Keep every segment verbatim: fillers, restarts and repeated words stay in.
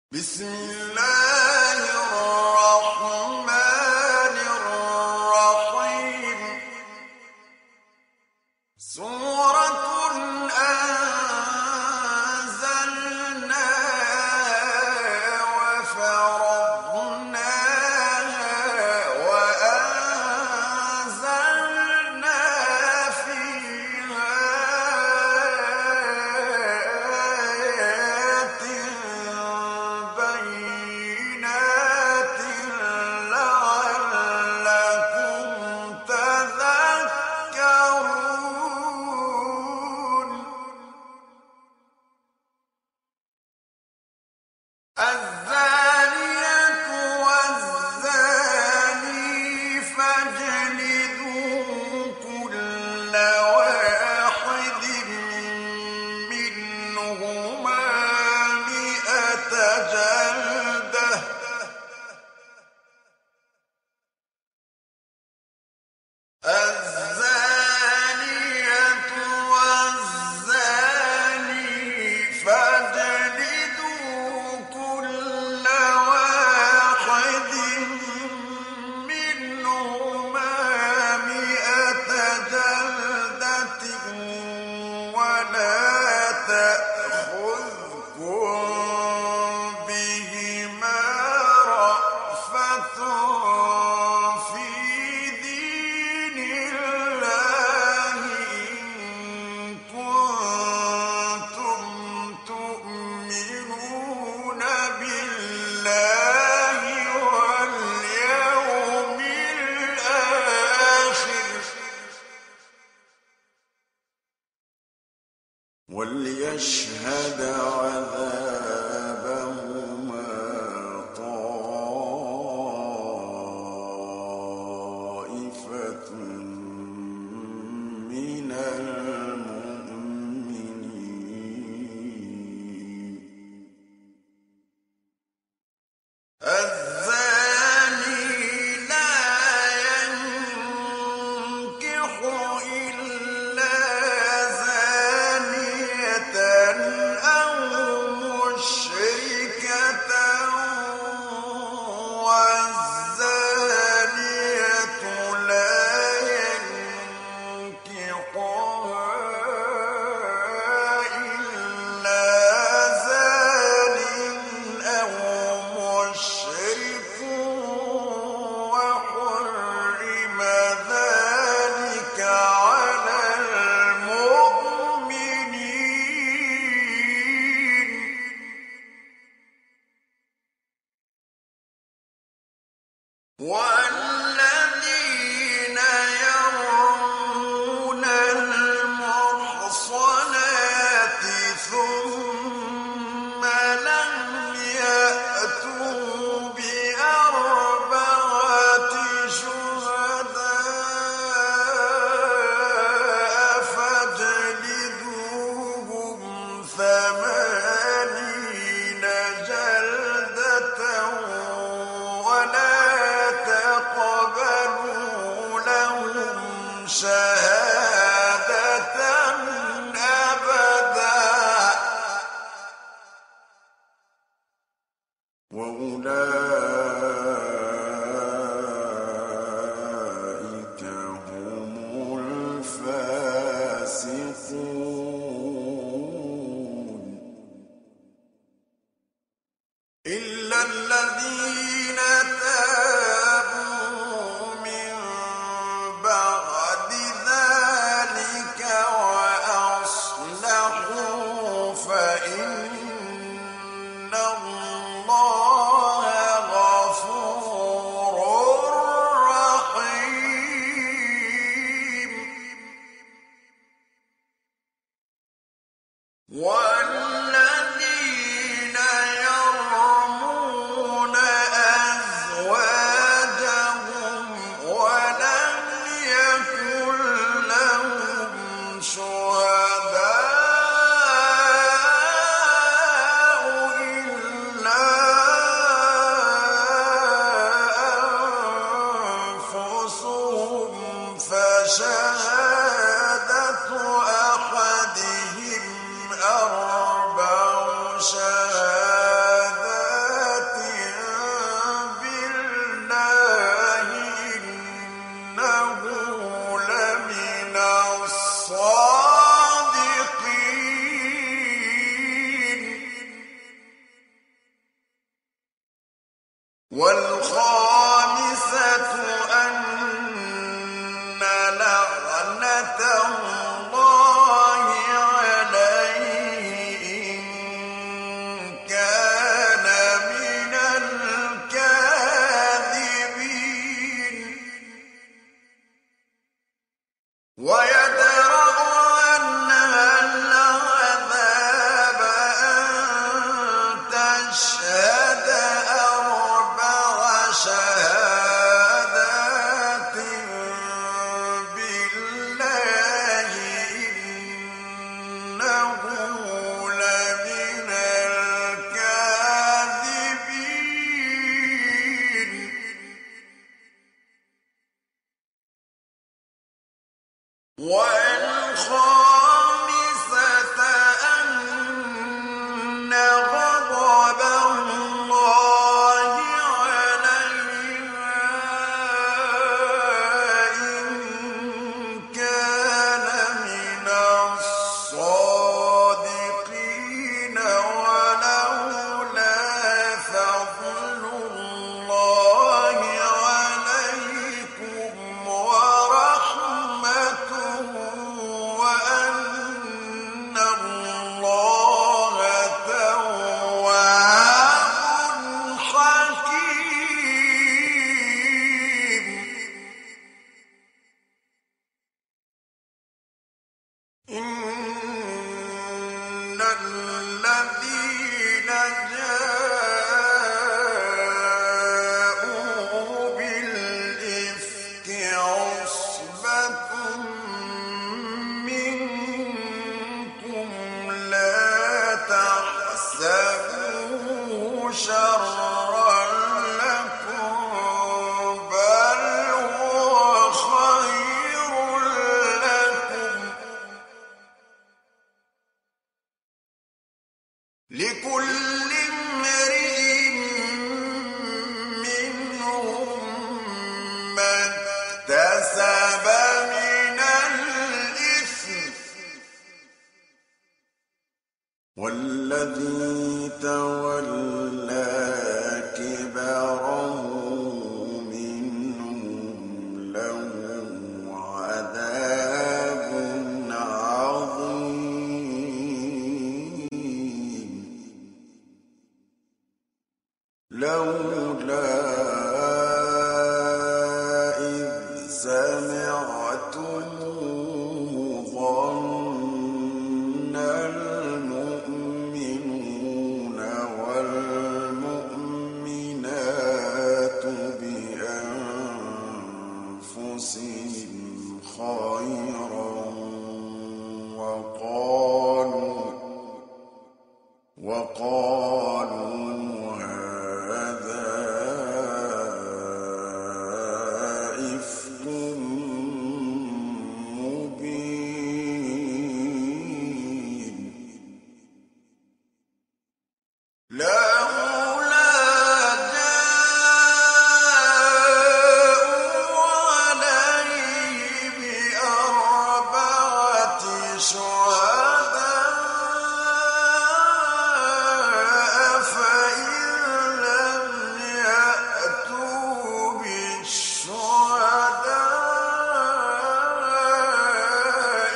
بسم الله الرحمن الرحيم سورة أنزلناها وفرضناها وأنزلنا فيها آيات بينات لعلكم تذكرون الزانية والزاني فاجلدوا كل واحد منهما مئة جلدة الزانية والزاني فاجلدوا كل واحد منهما مئة جلدة ولا تأخذكم بهما رأفة في دين الله إن كنتم تؤمنون بالله واليوم الآخر وليشهد عذابهما طائفة من المؤمنين الزاني لا ينكح إلا زانية أو مشركة والزانية لا ينكحها إلا زان أو مشرك وحرم ذلك على المؤمنين والذين يرمون المحصنات ثم لم يأتوا بأربعة شهداء فاجلدوهم ثمانين جلدة ولا تقبلوا لهم شهادة أبدا وأولئك هم الفاسقون إلا الذين تابوا من بعد ذلك وأصلحوا فإن الله غفور رحيم والذين يرمون أزواجهم ولم يكن لهم شهداء إلا أنفسهم فشهادة أحدهم أربع شهادات والخامسة أن لعنة الله عليه إن كان من الكاذبين ويدرأ عنها العذاب أن تشهد أربع شهادات بالله إنه لمن الكاذبين والخامسة أن غضب الله عليها إن كان من الصادقين ولولا فضل الله عليكم ورحمته وأن الله تواب حكيم. إن الذين جاءوا بالإفك عصبة منكم لا تحسبوه شرا لكم بل هو خير لكم لكل امرئ منهم ما اكتسب من الإثم والذي تولى كبره منهم له عذاب عظيم لولا إذ سمعتموه ظن المؤمنون والمؤمنات بأنفسهم خيرا وقالوا وقالوا هذا إفك مبين لولا جاءوا عليه بأربعة شهداء فإن لم يأتوا بالشهداء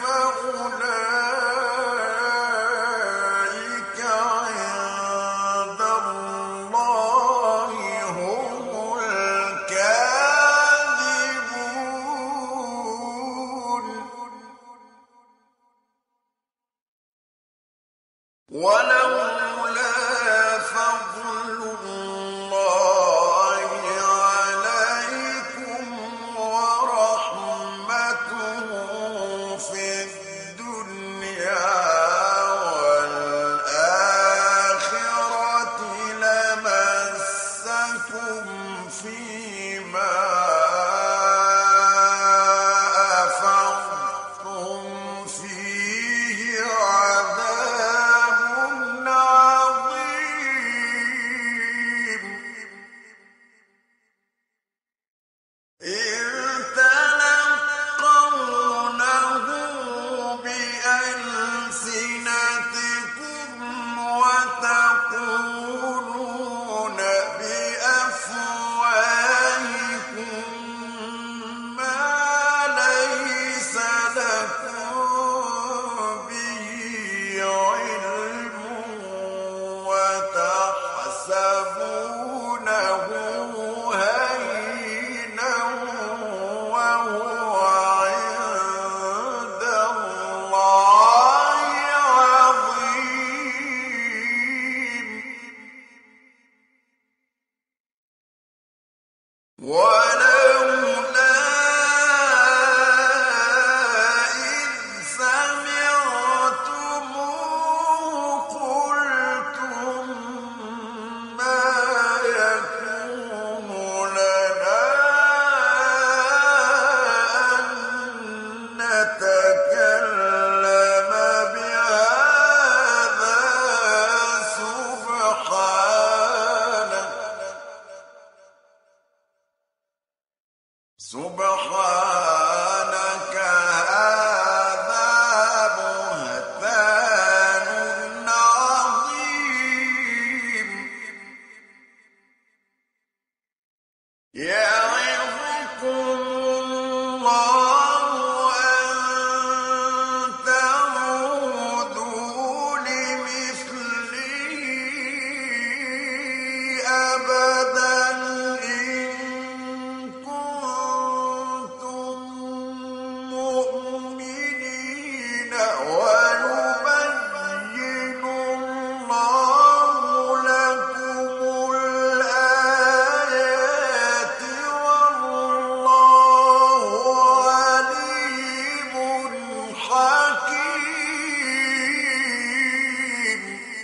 فأولئك عند الله هم الكاذبون ولولا فضل الله عليكم ورحمته في الدنيا والآخرة لمسكم فيما أفضتم فيه عذاب عظيم أبدا إن كنتم مؤمنين ويبين الله لكم الآيات والله عليم حكيم.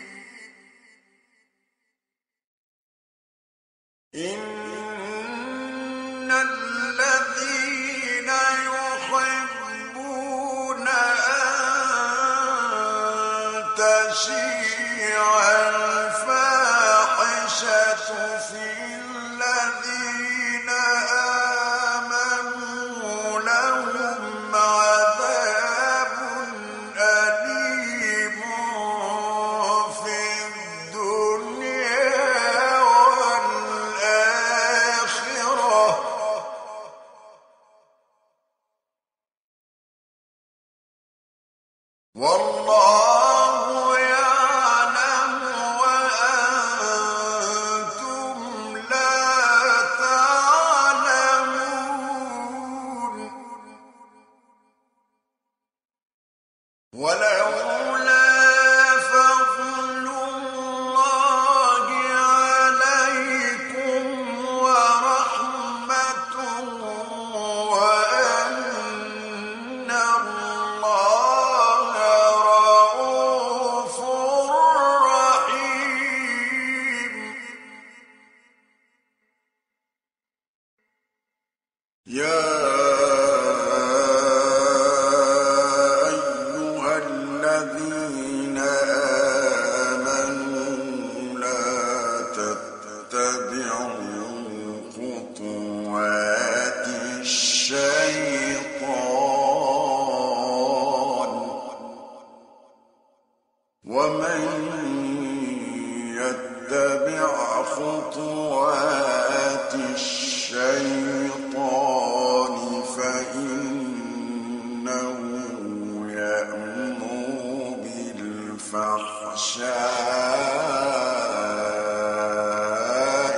إن الذين يحبون أن تشيع الفاحشة في الذين آمنوا لهم عذاب أليم في الدنيا والآخرة. والله يعلم وأنتم لا تعلمون. ولولا فضل الله عليكم ورحمته وأن الله رءوف رحيم. يا أيها الذين آمنوا لا تتبعوا خطوات الشيطان ومن يتبع خطوات الشيطان فإنه يأمر بالفحشاء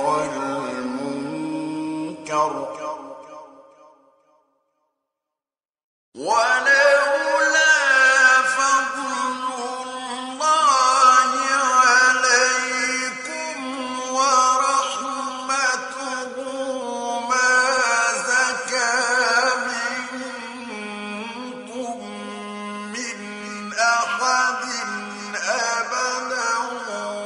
والمنكر. ولولا فضل الله عليكم ورحمته ما زكى منكم من أحد أبدا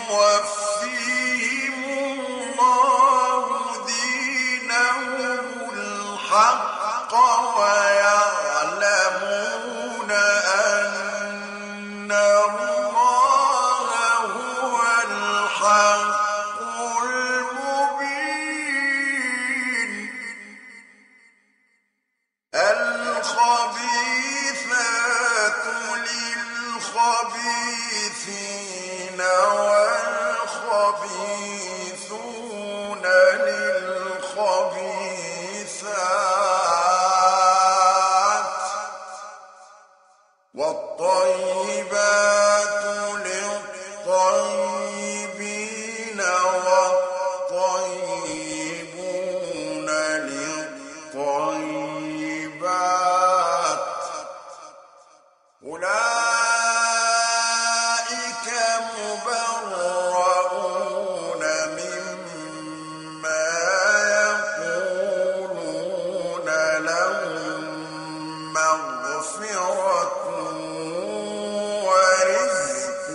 يوفيهم الله دينهم الحق ويعلمون أن الله هو الحق المبين. الخبيثات للخبيثين والخبيثون للخبيثات والطيبات للطيبين والطيبون للطيبات أولئك مبرؤون مما يقولون لهم مغفرة ورزق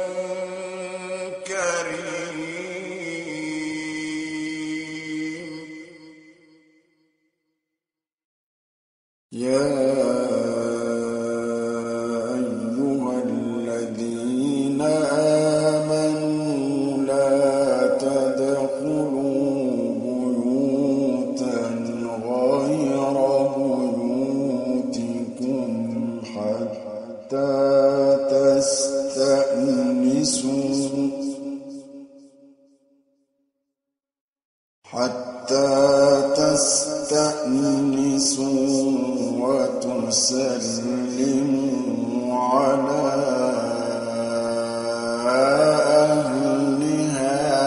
كريم. يا أيها الذين آمنوا لا تدخلوا بيوتا غير بيوتكم حتى تستأنسوا حتى تستأنسوا وتسلموا على أهلها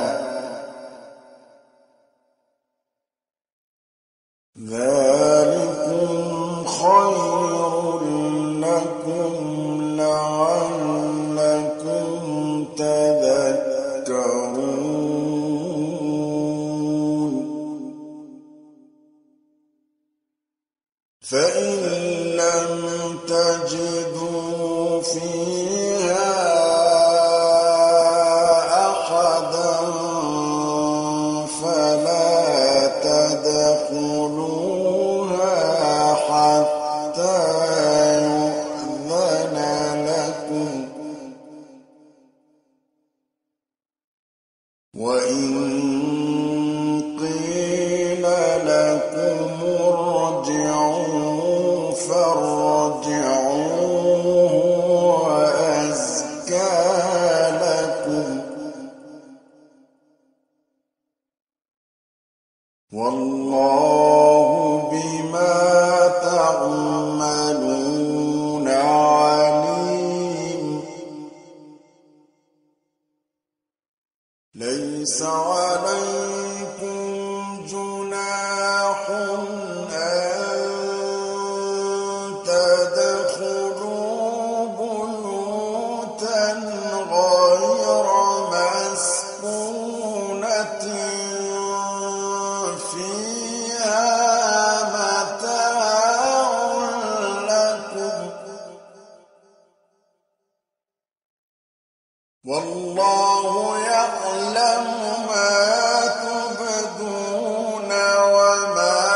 ذلكم خير لكم لعلكم تذكرون. فإن لم تجدوا فيها أحدا فلا تدخلوها حتى يؤذن لكم، وإن قيل لكم ارجعوا فارجعوا هو أزكى لكم، والله بما تعملون عليم. ليس عليكم جناح أن تدخلوا بيوتا غير مسكونة فيها متاع لكم، والله يعلم ما تبدون وما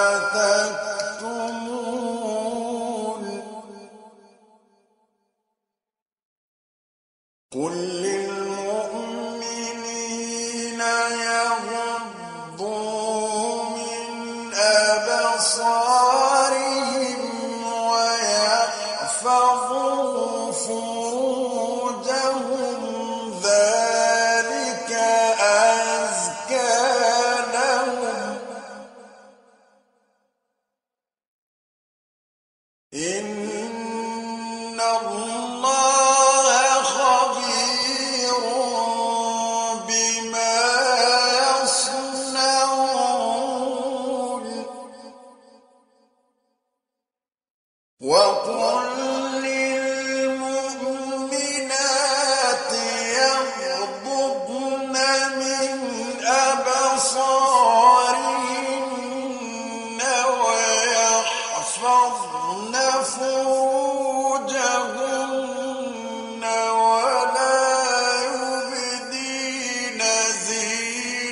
تكتمون. قل للمؤمنين يغضوا من أبصارهم ويحفظوا فروجهم ذلك أزكى لهم، إن الله خبير بما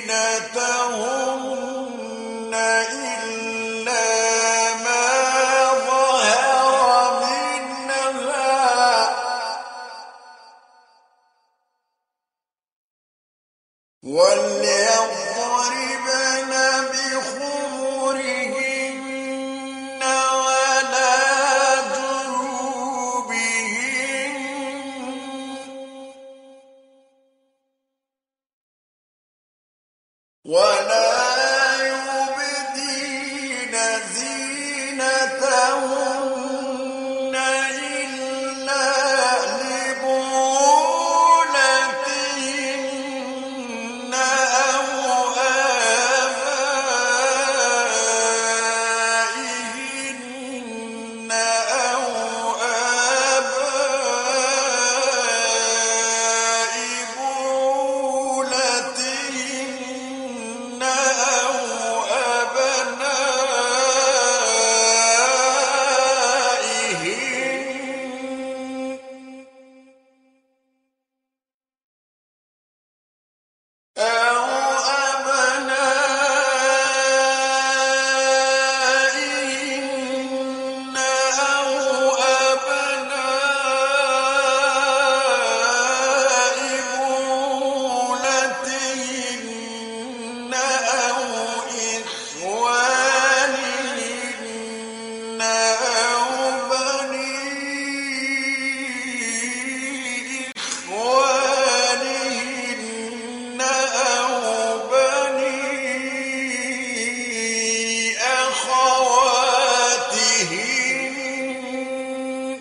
زينتهن إلا ما ظهر منها وليضربن بخمرهن على جيوبهن ولا يبدين زينتهن إلا لبعولتهن أو آبائهن أو آباء بعولتهن أو أبنائهن أو أبنائهن أو أبناء بعولتهن أو إخوانهن أو بني إخوانهن أو بني أخواتهن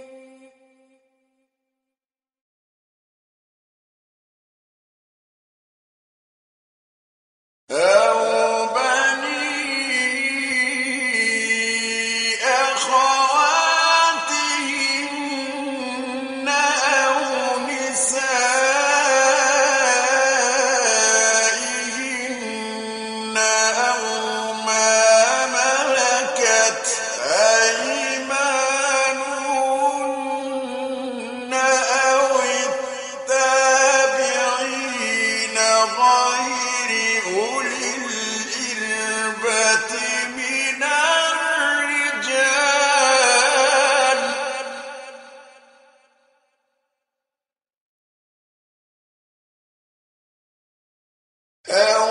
أو بني أخواتهن أو نسائهن أو ما ملكت أيمانهن أو التابعين غير أولي الإربة من الرجال أو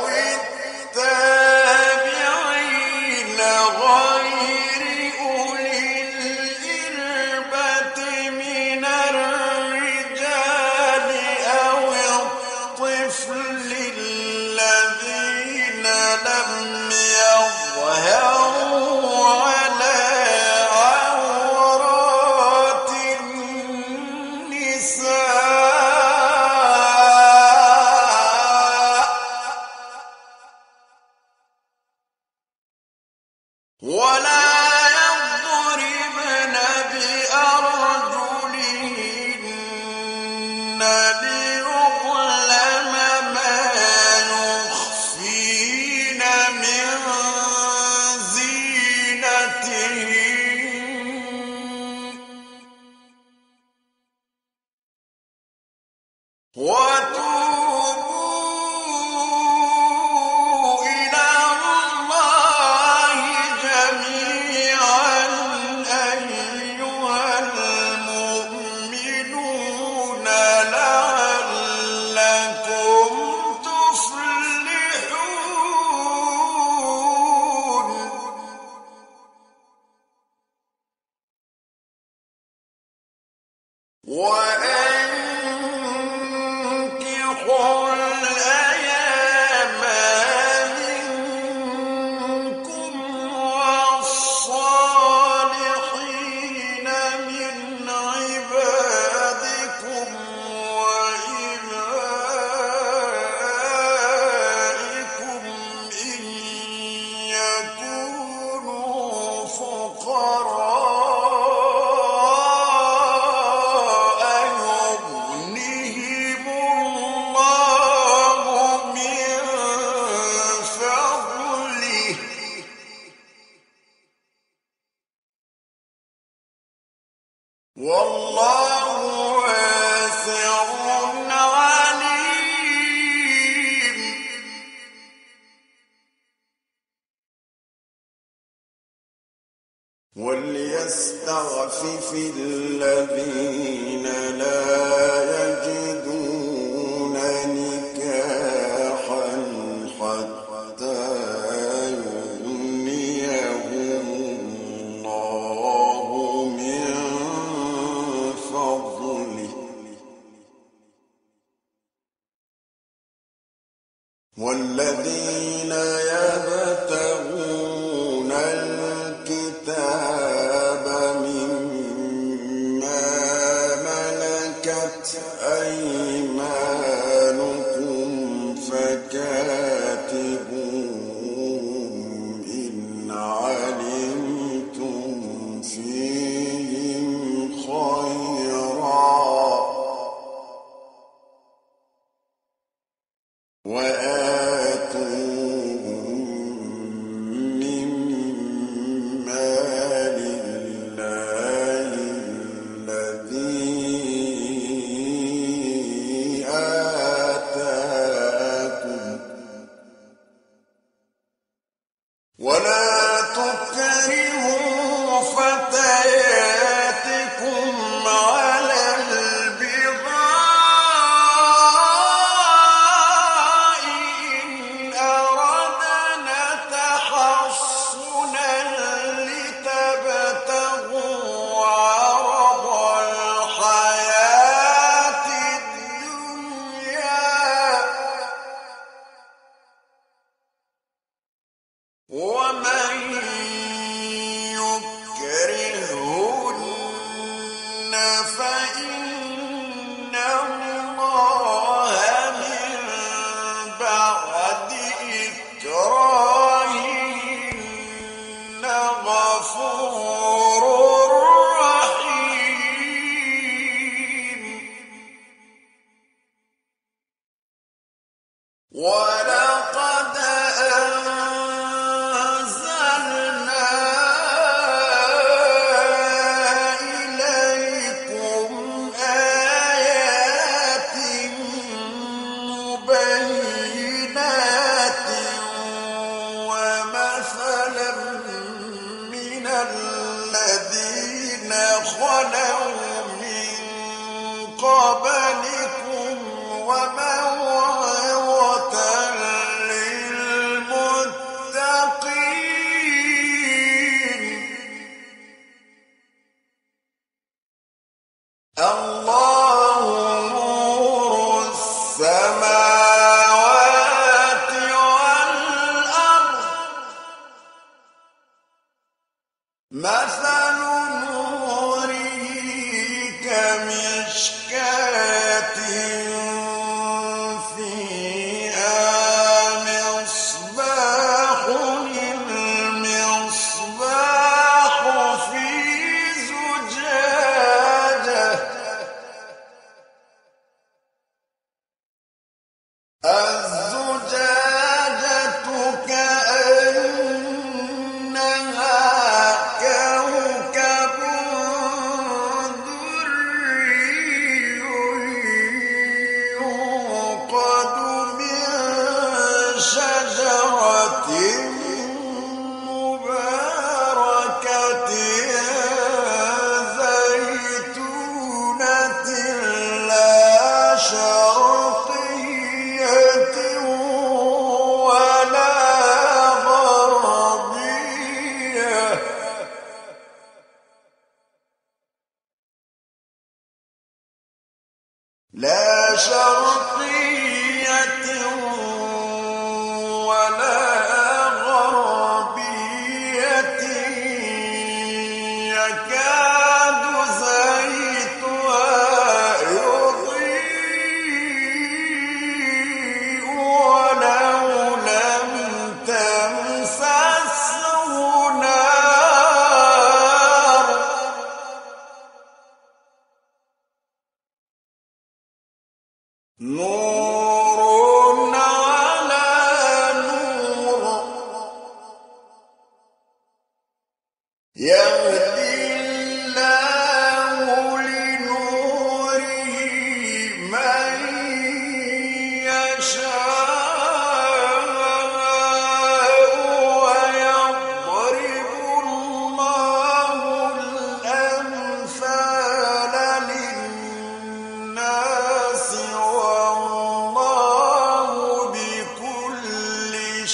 التابعين غير أولي الإربة من الرجال أو الطفل الذين لم يظهروا على عورات النساء ولا يضربن بأرجلهن ليعلم ما يخفين من زينتهن وتوبوا إلى الله جميعا أيها المؤمنون لعلكم تفلحون وأنكحوا الأيام منكم والصالحين من عبادكم وإمائكم إن يكونوا فقراء يغنهم الله وَلْيَسْتَعْفِفِ الَّذِينَ لَا يَجِدُونَ نِكَاحًا حَتَّىٰ يُغْنِيَهُمُ اللَّهُ مِن فَضْلِهِ ۗ وَالَّذِينَ يَبْتَغُونَ الْكِتَابَ مِمَّا مَلَكَتْ أَيْمَانُكُمْ فَكَاتِبُوهُمْ إِنْ عَلِمْتُمْ فِيهِمْ خَيْرًا وَآتُوهُم مِّن مَّالِ اللَّهِ الَّذِي آتَاكُمْ ۚ وَلَا تُكْرِهُوا فَتَيَاتِكُمْ عَلَى الْبِغَاءِ إِنْ أَرَدْنَ تَحَصُّنًا لِّتَبْتَغُوا عَرَضَ الْحَيَاةِ الدُّنْيَا ۚ وَمَن يُكْرِههُّنَّ فَإِنَّ اللَّهَ مِن بَعْدِ إِكْرَاهِهِنَّ غَفُورٌ رَّحِيمٌ. وَلَقَدْ أَنزَلْنَا إِلَيْكُمْ آيَاتٍ مُّبَيِّنَاتٍ وَمَثَلًا مِّنَ الَّذِينَ خَلَوْا مِن قَبْلِكُمْ وَمَوْعِظَةً لِّلْمُتَّقِينَ. اللَّهُ نُورُ السَّمَاوَاتِ وَالْأَرْضِ ۚ مَثَلُ نُورِهِ كَمِشْكَاةٍ فِيهَا مِصْبَاحٌ الْمِصْبَاحُ فِي زُجَاجَةٍ ۖ الزُّجَاجَةُ كَأَنَّهَا كَوْكَبٌ دُرِّيٌّ يُوقَدُ مِن شَجَرَةٍ مُّبَارَكَةٍ زَيْتُونَةٍ لَّا شَرْقِيَّةٍ وَلَا غَرْبِيَّةٍ لا شرقية ولا غربية يكاد زيتها يضيء ولو لم تمسسه نار نور على نور يهدي الله لنوره من يشاء ويضرب الله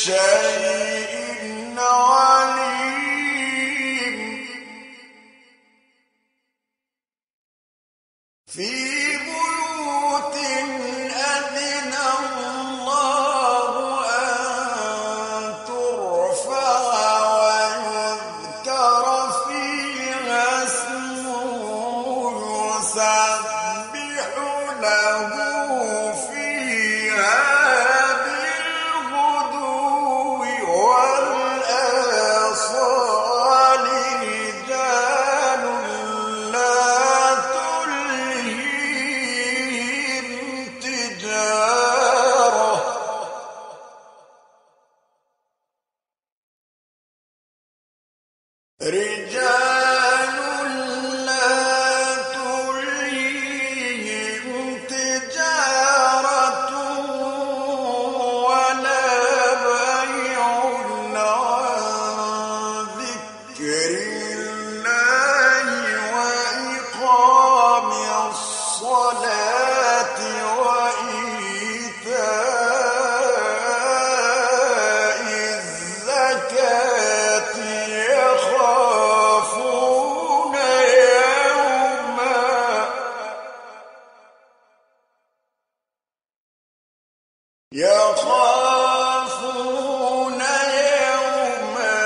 شيء عليم في بيوت أذن الله أن ترفع ويذكر فيها اسمه يسبح له فيها بالغدو والآصال رجال لا تلهيهم تجارة رجال لا تلهيهم تجارة ولا بيع عن ذكر الله وإقام الصلاة وإيتاء الزكاة يخافون يوما يخافون يوما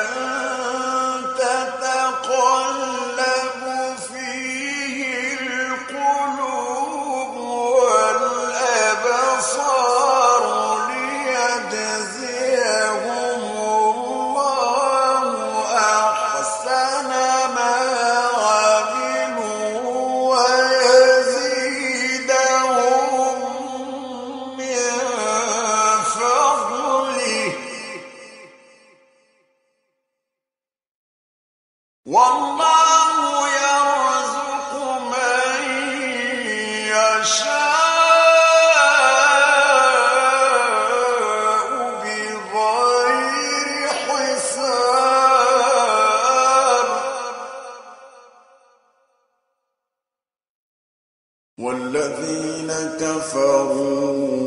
تتقلب فيه القلوب والأبصار ليجزيهم الله أحسن ما عملوا ويزيدهم من فضله والله يرزق من يشاء بغير حساب والذين كفروا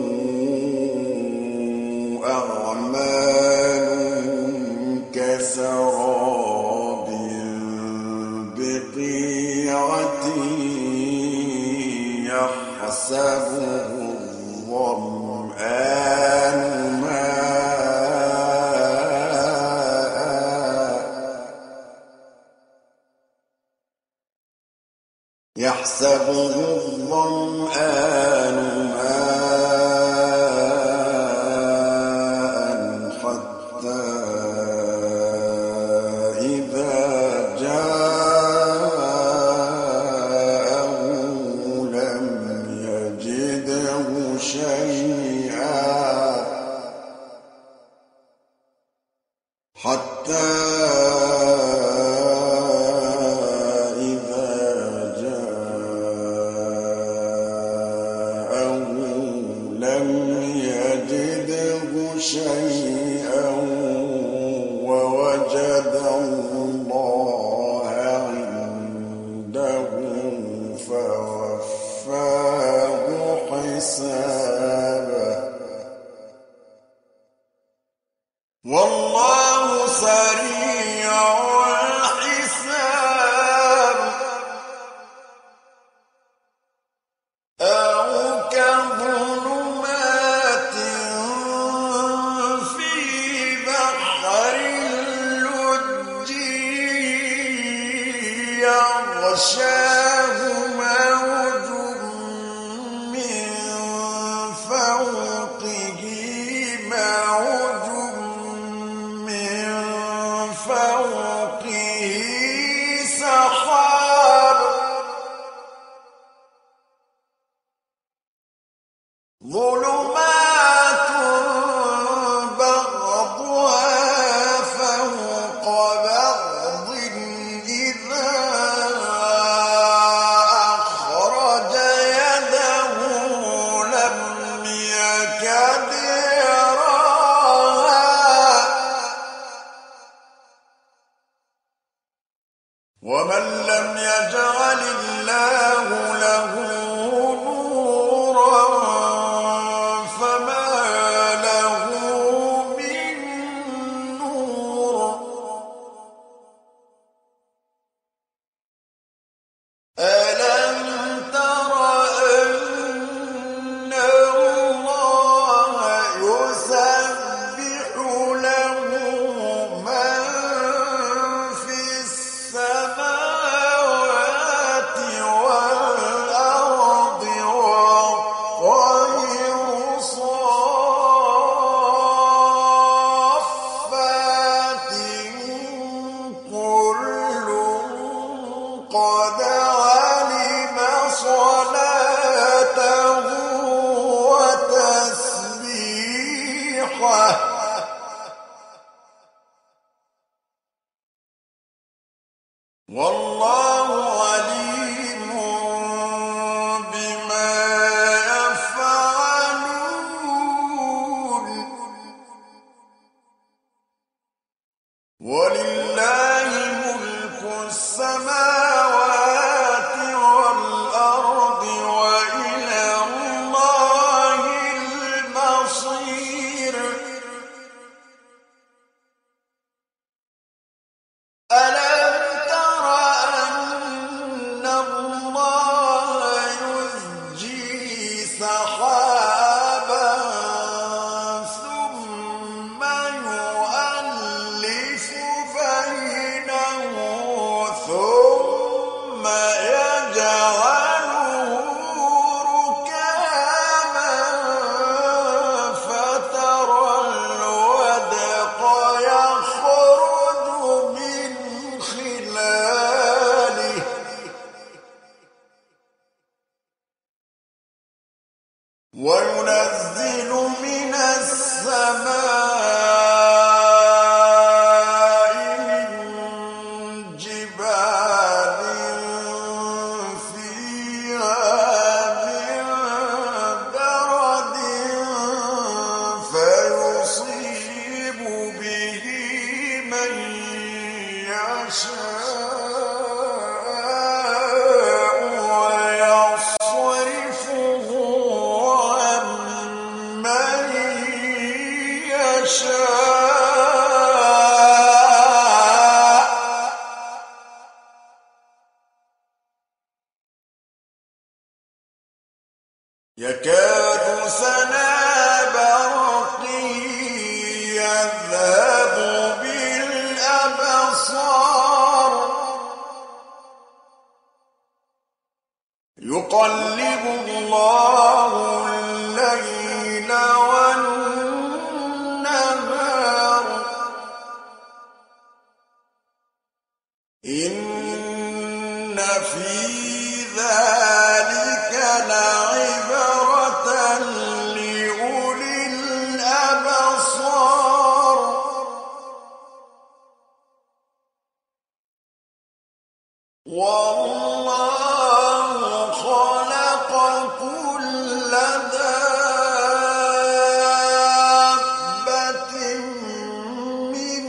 أعمالهم كسراب بقيعة يحسبه الظمآن ماء يحسبه الظمآن ماء حتى إذا جاءه لم يجده شيئا حتى إذا جاءه لم يجده شيئا ووجد الله عنده فوفاه حسابه والله سريع الحساب أو كظلمات في حقيقة والله عليم بما يفعلون ولله ملك السماوات والأرض وإلى الله المصير ألم تر أن الله يزجي سحابا ثم يؤلف بينه ثم يجعله ركاما فترى الودق يخرج من خلاله وينزل من السماء من جبال فيها من برد فيصيب به من يشاء ويصرفه عن من يشاء يكاد سنا برقه يذهب بالأبصار يقلب الله الليل والنهار إن في ذلك لعبرة لأولي الأبصار والله خلق كل دابة من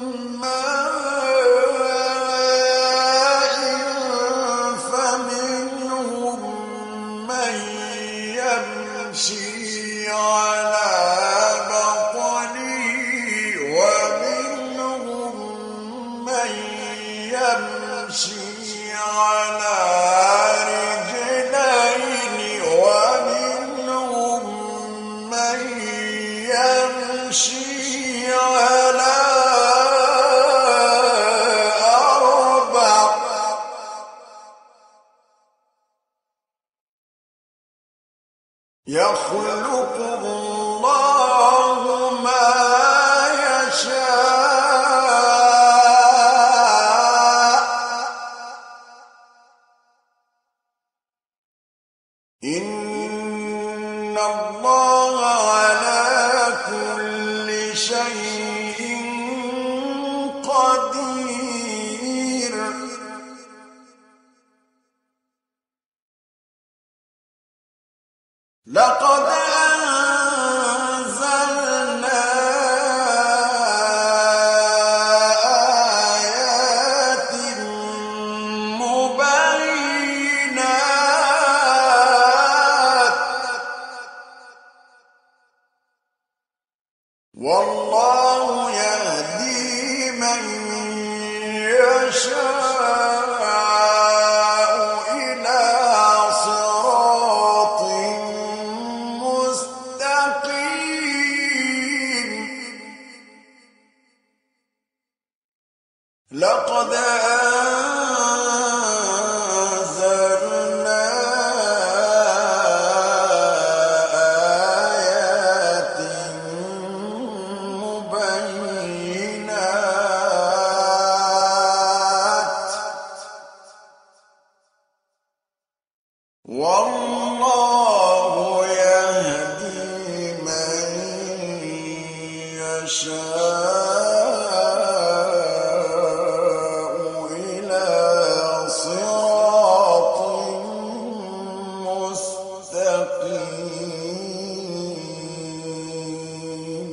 ماء فمنهم من يمشي على بطنه ومنهم من يمشي على رجلين ومنهم من يمشي على أربع يخلق الله ما يشاء إن الله على كل شيء قدير لقد أنزلنا آيات مبينات والله يهدي من يشاء إلى صراط مستقيم لقد أنزلنا آيات مبينات نشاء إلى صراط مستقيم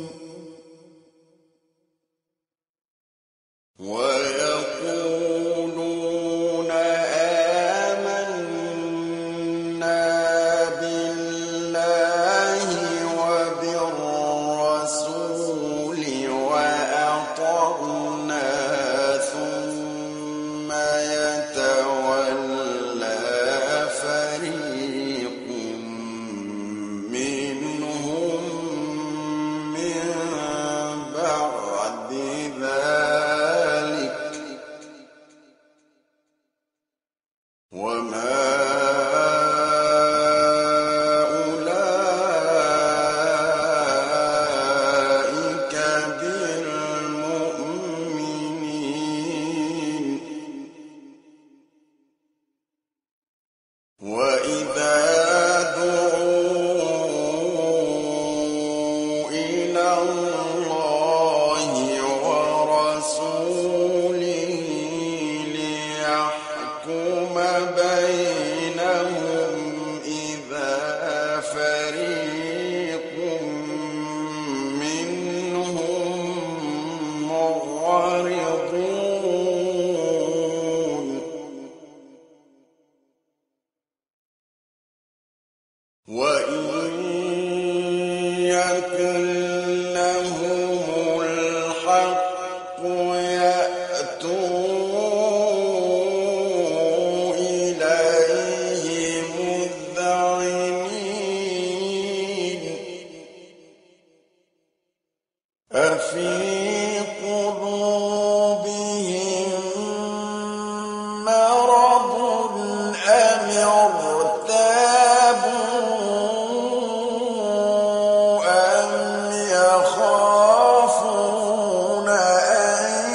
ويقولون آمنا بالله وبالرسول وأطعنا ثم يتولى فريق منهم من بعد ذلك وما أولئك بالمؤمنين وإذا دعوا إلى الله ورسوله ليحكم بينهم إذا فريق منهم معرضون وإن يكن لهم الحق يأتوا إليه مذعنين أفي قلوبهم مرض أم ارتابوا أم يخافون أن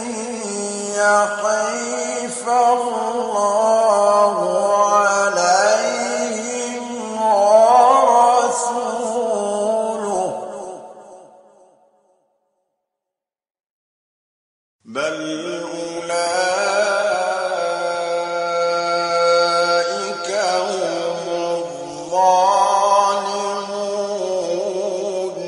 يحيف الله عليهم ورسوله بل أولئك هم الظالمون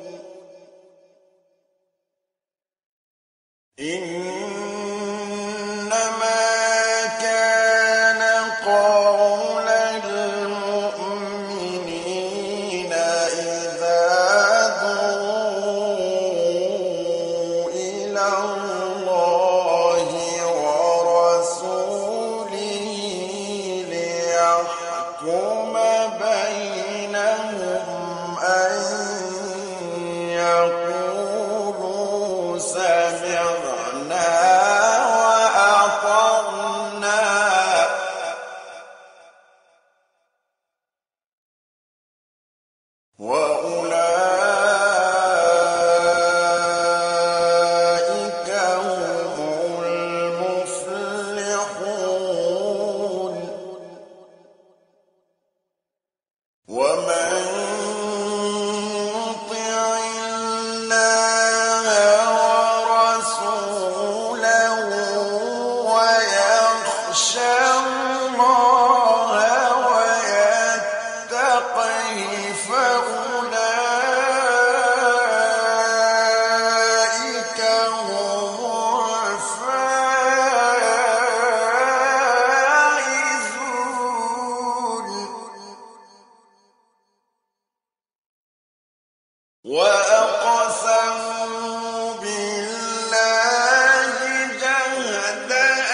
إنما كان قول المؤمنين إذا دعوا إلى الله ورسوله ليحكم بينهم أن يقولوا سمعنا وأطعنا وأولئك هم المفلحون ومن يطع الله ورسوله ويخشى الله ويتقه فأولئك هم الفائزون وأقسموا بالله جهد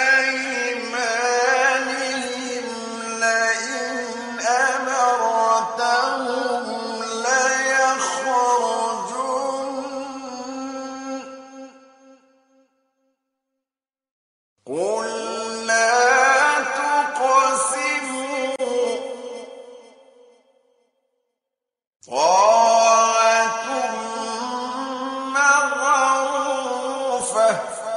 أيمانهم لئن أمرتهم ليخرجن قل لا تقسموا طاعة معروفة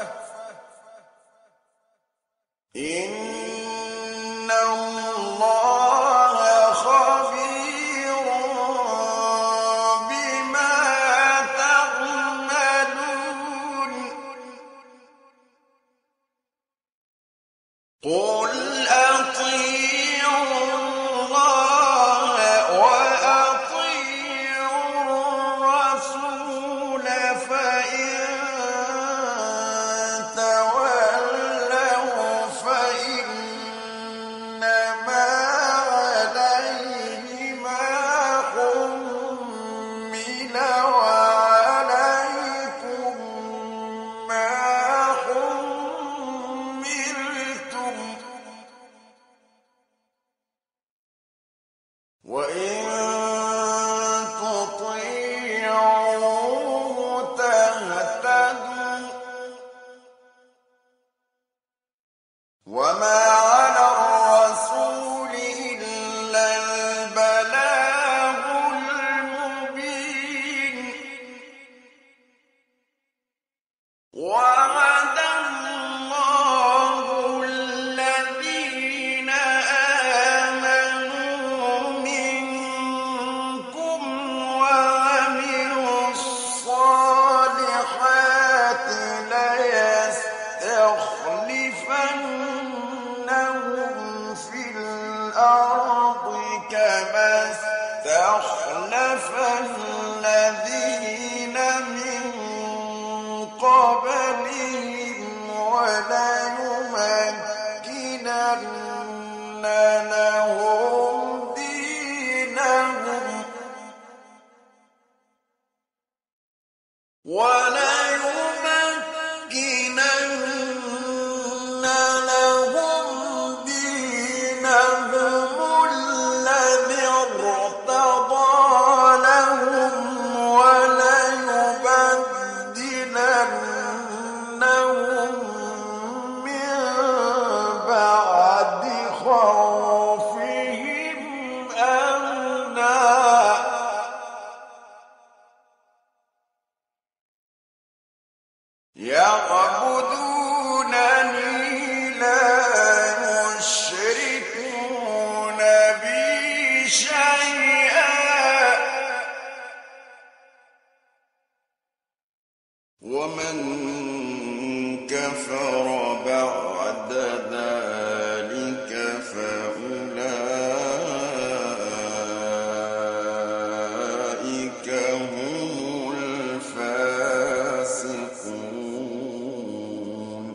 إن الله خبير بما تعملون وَلَيُمَكِّنَنَّ لَهُمْ دِينَهُمُ الَّذِي ارْتَضَىٰ لَهُمْ وَلَيُبَدِّلَنَّهُم مِّن بَعْدِ خَوْفِهِمْ أَمْنًا ۚ يَعْبُدُونَنِي لَا يُشْرِكُونَ بِي شَيْئًا ۚ وَمَن كَفَرَ بَعْدَ ذَٰلِكَ فَأُولَٰئِكَ هُمُ الْفَاسِقُونَ.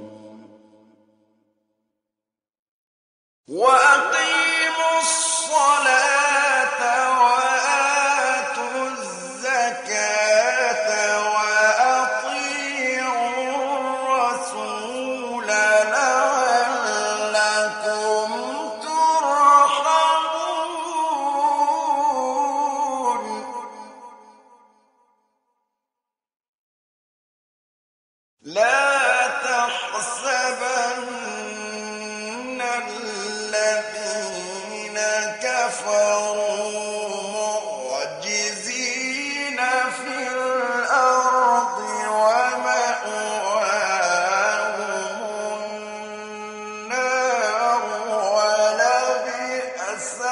وَأَقِيمُوا الصَّلَاةَ وَآتُوا الزَّكَاةَ وَأَطِيعُوا الرَّسُولَ لَعَلَّكُمْ تُرْحَمُونَ. لَا تَحْسَبَنَّ الَّذِينَ كَفَرُوا مُعْجِزِينَ فِي الْأَرْضِ ۚ وَمَأْوَاهُمُ النَّارُ ۖ وَلَبِئْسَ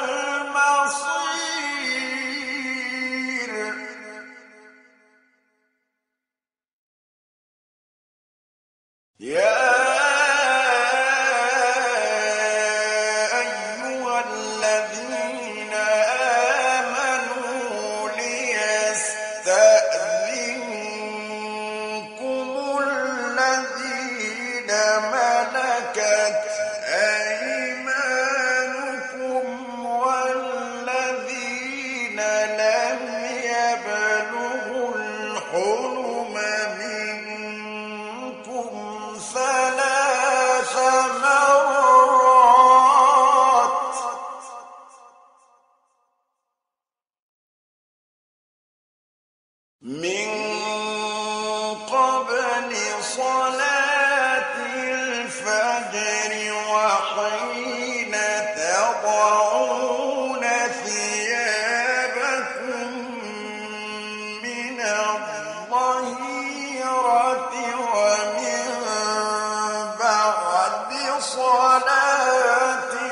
الْمَصِيرُ. يَا أَيُّهَا الَّذِينَ آمَنُوا لِيَسْتَأْذِنكُمُ الَّذِينَ مَلَكَتْ أَيْمَانُكُمْ وَالَّذِينَ لَمْ يَبْلُغُوا الْحُلُمَ مِنكُمْ ثَلَاثَ مَرَّاتٍ مِّن قَبْلِ صَلَاةِ الْفَجْرِ وَحِينَ تَضَعُونَ ثِيَابَكُم مِّنَ الظَّهِيرَةِ وَمِن بَعْدِ صَلَاةِ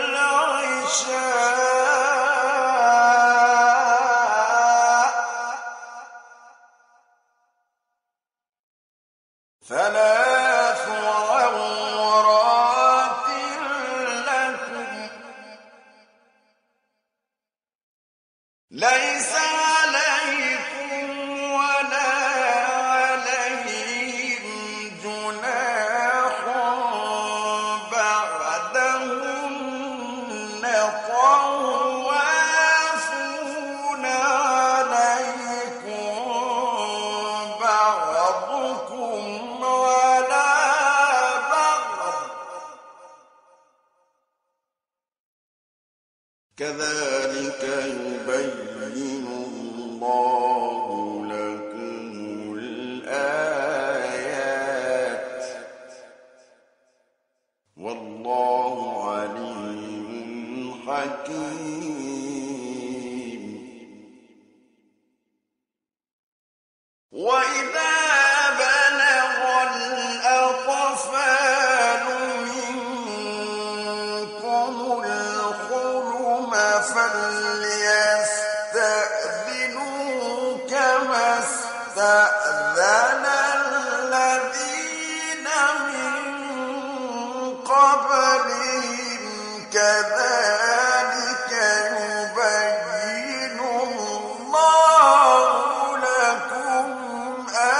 الْعِشَاءِ ۚ ثَلَاثُ عَوْرَاتٍ لَّكُمْ ۚ لَيْسَ عَلَيْكُمْ وَلَا عَلَيْهِمْ جُنَاحٌ بَعْدَهُنَّ ۚ طَوَّافُونَ عَلَيْكُم بَعْضُكُمْ عَلَىٰ بَعْضٍ ۚ كَذَٰلِكَ يُبَيِّنُ اللَّهُ لَكُمُ الْآيَاتِ ۗ وَاللَّهُ عَلِيمٌ حَكِيمٌ. وَإِذَا بَلَغَ الْأَطْفَالُ مِنكُمُ الْحُلُمَ فَلْيَسْتَأْذِنُوا كَمَا اسْتَأْذَنَ الَّذِينَ مِن قَبْلِهِمْ ۚ كَذَٰلِكَ يُبَيِّنُ اللَّهُ لَكُمْ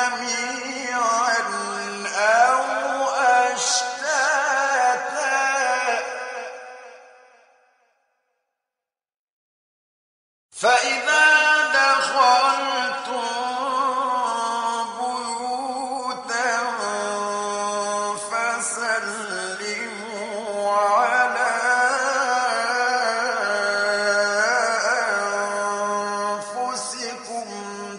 جميعا أو أشتاتا فإذا دخلتم بيوتا فسلموا على أنفسكم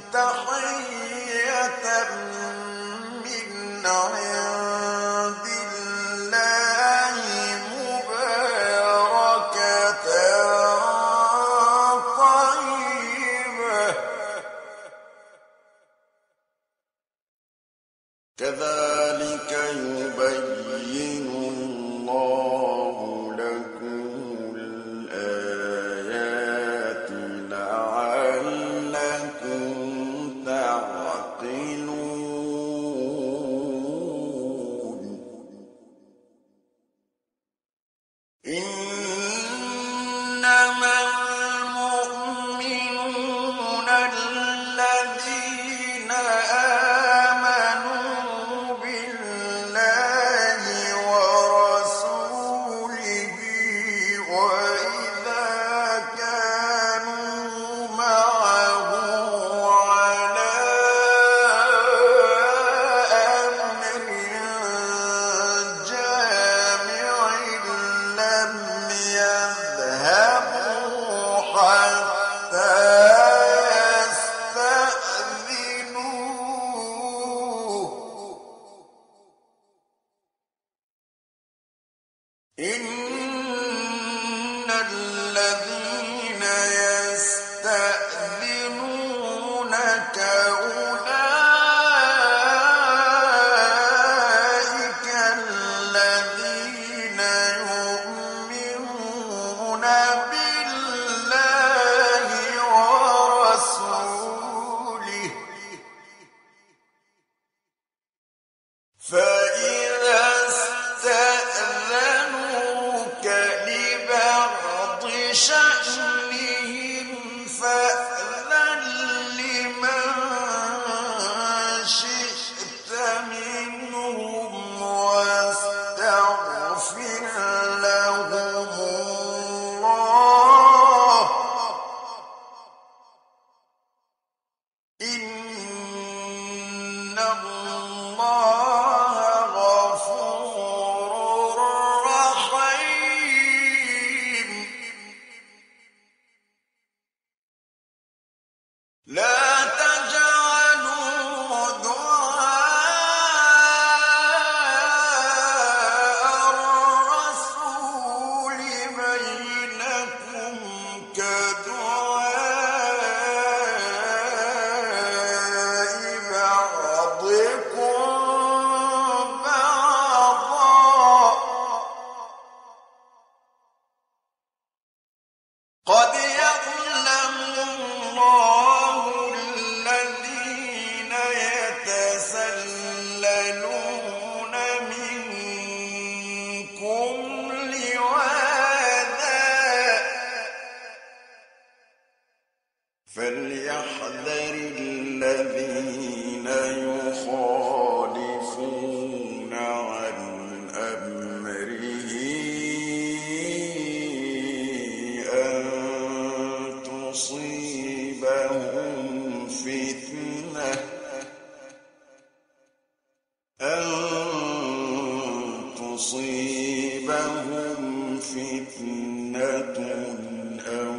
تحية من عند الله مباركة طيبة كذلك يبين الله لكم الآيات لعلكم تعقلون إنما المؤمنون الذين آمنوا بالله ورسوله وإذا كانوا معه على أمر جامع لم يذهبوا حتى يستأذنوه إن الذين يستأذنونك أولئك الذين يؤمنون بالله ورسوله فإذا استأذنوك لبعض شأنهم فأذن لمن شئت منهم واستغفر لهم الله إن الله غفور رحيم لا تجعلوا دعاء الرسول بينكم كدعاء بعضكم بعضا قد يعلم الله الذين يتسللون منكم لواذا فليحذر الذين يخالفون عن أمره أن تصيبهم فتنة أن تصيبهم فتنة أو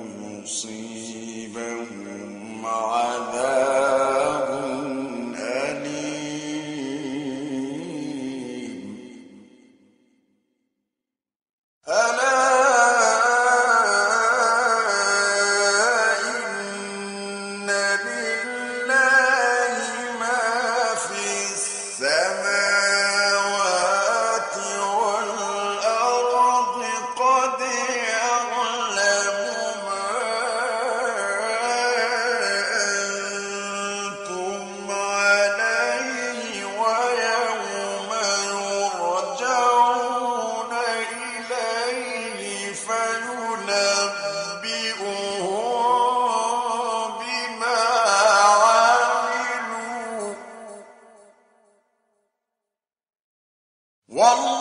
يصيبهم عذاب أليم ألا إن لله ما في السماوات والأرض قد يعلم ما والله